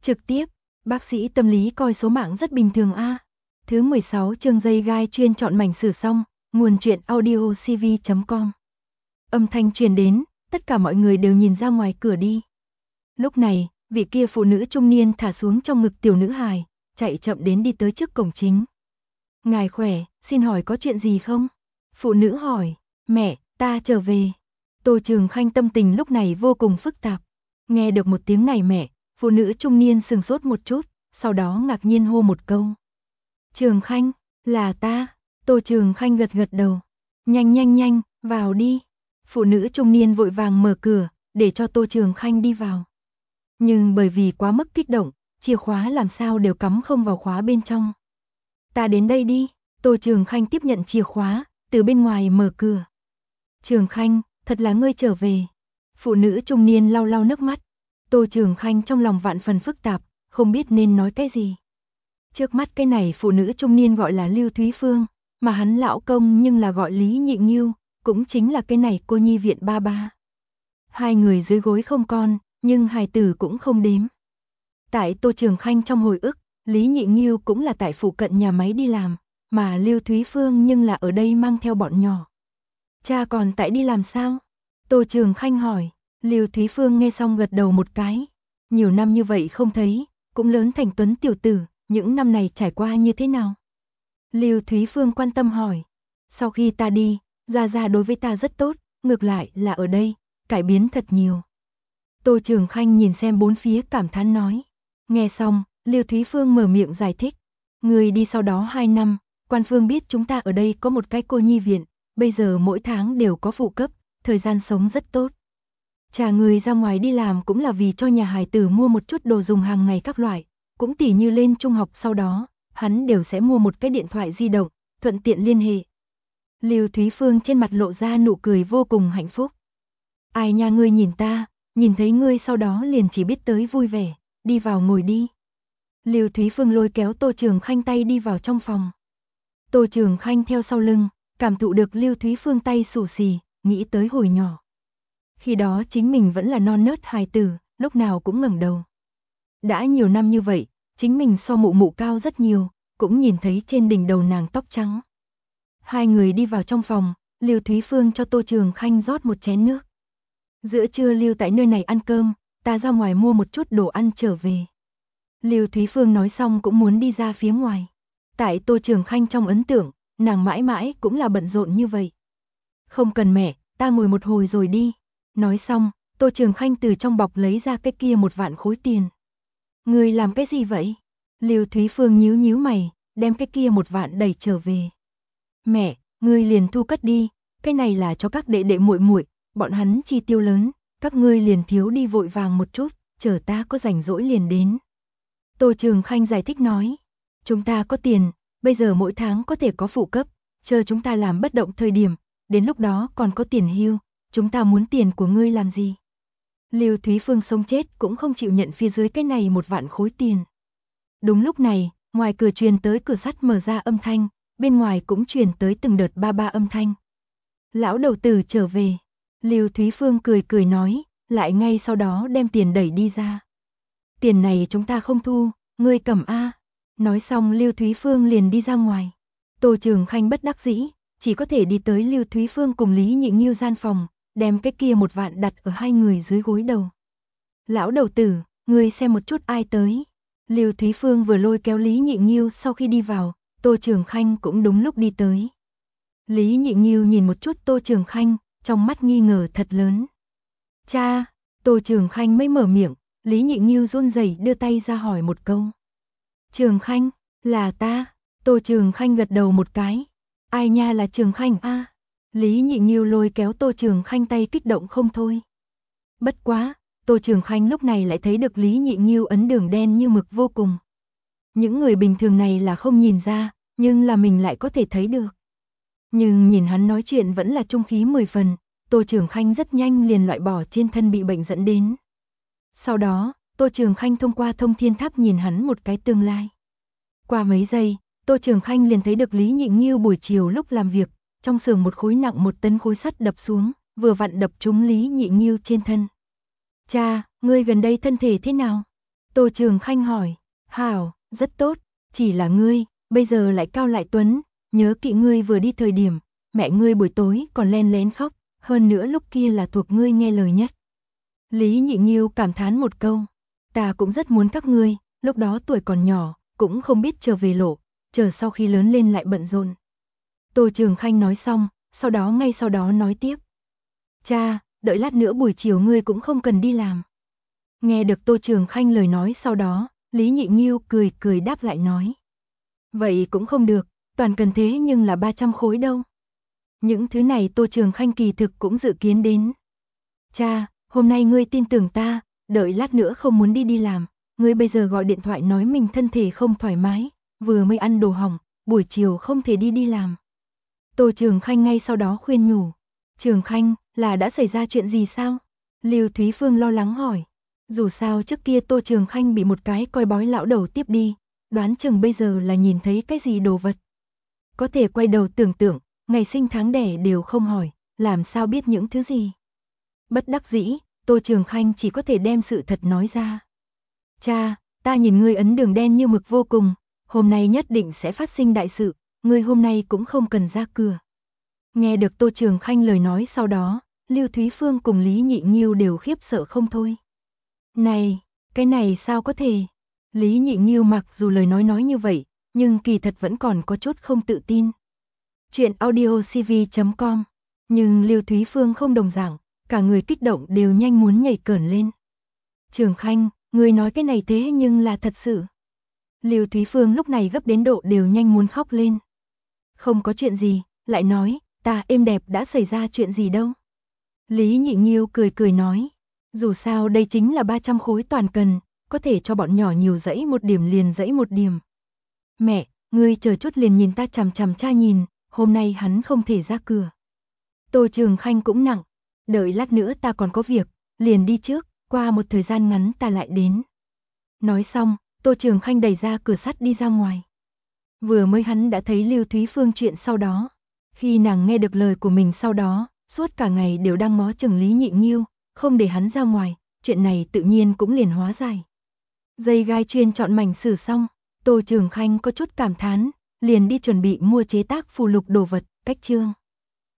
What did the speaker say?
Trực tiếp, bác sĩ tâm lý coi số mạng rất bình thường a. Thứ 16 chương dây gai chuyên chọn mảnh sử xong, nguồn truyện audio cv.com. Âm thanh truyền đến, tất cả mọi người đều nhìn ra ngoài cửa đi. Lúc này, vị kia phụ nữ trung niên thả xuống trong ngực tiểu nữ hài, chạy chậm đến đi tới trước cổng chính. Ngài khỏe, xin hỏi có chuyện gì không? Phụ nữ hỏi, mẹ, ta trở về. Tô Trường Khanh tâm tình lúc này vô cùng phức tạp. Nghe được một tiếng này mẹ, phụ nữ trung niên sừng sốt một chút, sau đó ngạc nhiên hô một câu. Trường Khanh, là ta. Tô Trường Khanh gật gật đầu. Nhanh nhanh nhanh, vào đi. Phụ nữ trung niên vội vàng mở cửa, để cho Tô Trường Khanh đi vào. Nhưng bởi vì quá mức kích động, chìa khóa làm sao đều cắm không vào khóa bên trong. Ta đến đây đi. Tô Trường Khanh tiếp nhận chìa khóa, từ bên ngoài mở cửa. Trường Khanh, thật là ngươi trở về. Phụ nữ trung niên lau lau nước mắt. Tô Trường Khanh trong lòng vạn phần phức tạp, không biết nên nói cái gì. Trước mắt cái này phụ nữ trung niên gọi là Lưu Thúy Phương, mà hắn lão công nhưng là gọi Lý Nhị Nghiêu, cũng chính là cái này cô nhi viện ba ba. Hai người dưới gối không con, nhưng hài tử cũng không đếm. Tại Tô Trường Khanh trong hồi ức, Lý Nhị Nghiêu cũng là tại phụ cận nhà máy đi làm, mà Lưu Thúy Phương nhưng là ở đây mang theo bọn nhỏ. Cha còn tại đi làm sao? Tô Trường Khanh hỏi. Lưu Thúy Phương nghe xong gật đầu một cái. Nhiều năm như vậy không thấy, cũng lớn thành tuấn tiểu tử, những năm này trải qua như thế nào? Lưu Thúy Phương quan tâm hỏi. Sau khi ta đi, Gia Gia đối với ta rất tốt, ngược lại là ở đây, cải biến thật nhiều. Tô Trường Khanh nhìn xem bốn phía cảm thán nói. Nghe xong, Lưu Thúy Phương mở miệng giải thích. Người đi sau đó 2 năm, quan phương biết chúng ta ở đây có một cái cô nhi viện, bây giờ mỗi tháng đều có phụ cấp, thời gian sống rất tốt. Trả người ra ngoài đi làm cũng là vì cho nhà hài tử mua một chút đồ dùng hàng ngày các loại, cũng tỉ như lên trung học sau đó, hắn đều sẽ mua một cái điện thoại di động, thuận tiện liên hệ. Lưu Thúy Phương trên mặt lộ ra nụ cười vô cùng hạnh phúc. Ai nha ngươi nhìn ta, nhìn thấy ngươi sau đó liền chỉ biết tới vui vẻ, đi vào ngồi đi. Lưu Thúy Phương lôi kéo Tô Trường Khanh tay đi vào trong phòng. Tô Trường Khanh theo sau lưng, cảm thụ được Lưu Thúy Phương tay xù xì, nghĩ tới hồi nhỏ. Khi đó chính mình vẫn là non nớt hài tử, lúc nào cũng ngẩng đầu. Đã nhiều năm như vậy, chính mình so mụ mụ cao rất nhiều, cũng nhìn thấy trên đỉnh đầu nàng tóc trắng. Hai người đi vào trong phòng, Lưu Thúy Phương cho Tô Trường Khanh rót một chén nước. Giữa trưa lưu tại nơi này ăn cơm, ta ra ngoài mua một chút đồ ăn trở về. Lưu Thúy Phương nói xong cũng muốn đi ra phía ngoài. Tại Tô Trường Khanh trong ấn tượng, nàng mãi mãi cũng là bận rộn như vậy. Không cần mẹ, ta ngồi một hồi rồi đi. Nói xong, Tô Trường Khanh từ trong bọc lấy ra cái kia 1 vạn khối tiền. Ngươi làm cái gì vậy? Lưu Thúy Phương nhíu nhíu mày, đem cái kia 1 vạn đẩy trở về. Mẹ, ngươi liền thu cất đi, cái này là cho các đệ đệ muội muội, bọn hắn chi tiêu lớn, các ngươi liền thiếu đi vội vàng một chút, chờ ta có rảnh rỗi liền đến. Tô Trường Khanh giải thích nói, chúng ta có tiền, bây giờ mỗi tháng có thể có phụ cấp, chờ chúng ta làm bất động thời điểm, đến lúc đó còn có tiền hưu, chúng ta muốn tiền của ngươi làm gì? Lưu Thúy Phương sống chết cũng không chịu nhận phía dưới cái này 1 vạn khối tiền. Đúng lúc này, ngoài cửa truyền tới cửa sắt mở ra âm thanh, bên ngoài cũng truyền tới từng đợt ba ba âm thanh. Lão đầu tử trở về. Lưu Thúy Phương cười cười nói, lại ngay sau đó đem tiền đẩy đi ra. Tiền này chúng ta không thu, ngươi cầm a. Nói xong Lưu Thúy Phương liền đi ra ngoài. Tô Trường Khanh bất đắc dĩ, chỉ có thể đi tới Lưu Thúy Phương cùng Lý Nhị Nghiêu gian phòng, đem cái kia 1 vạn đặt ở hai người dưới gối đầu. Lão đầu tử, ngươi xem một chút ai tới. Lưu Thúy Phương vừa lôi kéo Lý Nhị Nghiêu sau khi đi vào, Tô Trường Khanh cũng đúng lúc đi tới. Lý Nhị Nghiêu nhìn một chút Tô Trường Khanh, trong mắt nghi ngờ thật lớn. Cha, Tô Trường Khanh mới mở miệng, Lý Nhị Nghiêu run rẩy đưa tay ra hỏi một câu. Trường Khanh, là ta. Tô Trường Khanh gật đầu một cái. Ai nha là Trường Khanh a? Lý Nhị Nghiêu lôi kéo Tô Trường Khanh tay kích động không thôi. Bất quá, Tô Trường Khanh lúc này lại thấy được Lý Nhị Nghiêu ấn đường đen như mực vô cùng. Những người bình thường này là không nhìn ra, nhưng là mình lại có thể thấy được. Nhưng nhìn hắn nói chuyện vẫn là trung khí 10 phần, Tô Trường Khanh rất nhanh liền loại bỏ trên thân bị bệnh dẫn đến. Sau đó, Tô Trường Khanh thông qua thông thiên tháp nhìn hắn một cái tương lai. Qua mấy giây, Tô Trường Khanh liền thấy được Lý Nhị Nghiêu buổi chiều lúc làm việc, trong xưởng một khối nặng 1 tấn khối sắt đập xuống, vừa vặn đập trúng Lý Nhị Nghiêu trên thân. Cha, ngươi gần đây thân thể thế nào? Tô Trường Khanh hỏi, hảo, rất tốt, chỉ là ngươi, bây giờ lại cao lại tuấn, nhớ kỹ ngươi vừa đi thời điểm, mẹ ngươi buổi tối còn len lén khóc, hơn nữa lúc kia là thuộc ngươi nghe lời nhất. Lý Nhị Nghiêu cảm thán một câu, ta cũng rất muốn các ngươi, lúc đó tuổi còn nhỏ, cũng không biết trở về lộ, chờ sau khi lớn lên lại bận rộn. Tô Trường Khanh nói xong, ngay sau đó nói tiếp. Cha, đợi lát nữa buổi chiều ngươi cũng không cần đi làm. Nghe được Tô Trường Khanh lời nói sau đó, Lý Nhị Nghiêu cười cười đáp lại nói. Vậy cũng không được, toàn cần thế nhưng là 300 khối đâu. Những thứ này Tô Trường Khanh kỳ thực cũng dự kiến đến. Cha, hôm nay ngươi tin tưởng ta, đợi lát nữa không muốn đi làm, ngươi bây giờ gọi điện thoại nói mình thân thể không thoải mái, vừa mới ăn đồ hỏng, buổi chiều không thể đi làm. Tô Trường Khanh ngay sau đó khuyên nhủ. Trường Khanh, là đã xảy ra chuyện gì sao? Lưu Thúy Phương lo lắng hỏi. Dù sao trước kia Tô Trường Khanh bị một cái coi bói lão đầu tiếp đi, đoán chừng bây giờ là nhìn thấy cái gì đồ vật. Có thể quay đầu tưởng tượng, ngày sinh tháng đẻ đều không hỏi, làm sao biết những thứ gì. Bất đắc dĩ, Tô Trường Khanh chỉ có thể đem sự thật nói ra. Cha, ta nhìn ngươi ấn đường đen như mực vô cùng, hôm nay nhất định sẽ phát sinh đại sự, ngươi hôm nay cũng không cần ra cửa. Nghe được Tô Trường Khanh lời nói sau đó, Lưu Thúy Phương cùng Lý Nhị Nghiêu đều khiếp sợ không thôi. Này, cái này sao có thể? Lý Nhị Nghiêu mặc dù lời nói như vậy, nhưng kỳ thật vẫn còn có chút không tự tin. Chuyện audiocv.com. Nhưng Lưu Thúy Phương không đồng dạng, cả người kích động đều nhanh muốn nhảy cởn lên. Trường Khanh, người nói cái này thế nhưng là thật sự. Lưu Thúy Phương lúc này gấp đến độ đều nhanh muốn khóc lên. Không có chuyện gì, lại nói, ta êm đẹp đã xảy ra chuyện gì đâu. Lý Nhị Nghiêu cười cười nói, dù sao đây chính là 300 khối toàn cần, có thể cho bọn nhỏ nhiều dãy một điểm liền dãy một điểm. Mẹ, ngươi chờ chút liền nhìn ta chằm chằm cha nhìn, hôm nay hắn không thể ra cửa. Tô Trường Khanh cũng nặng, đợi lát nữa ta còn có việc, liền đi trước, qua một thời gian ngắn ta lại đến. Nói xong, Tô Trường Khanh đẩy ra cửa sắt đi ra ngoài. Vừa mới hắn đã thấy Lưu Thúy Phương chuyện sau đó. Khi nàng nghe được lời của mình sau đó, suốt cả ngày đều đang ngó chừng Lý Nhị Nghiêu, không để hắn ra ngoài, chuyện này tự nhiên cũng liền hóa giải. Dây gai chuyên chọn mảnh sử xong, Tô Trường Khanh có chút cảm thán, liền đi chuẩn bị mua chế tác phù lục đồ vật, cách chương.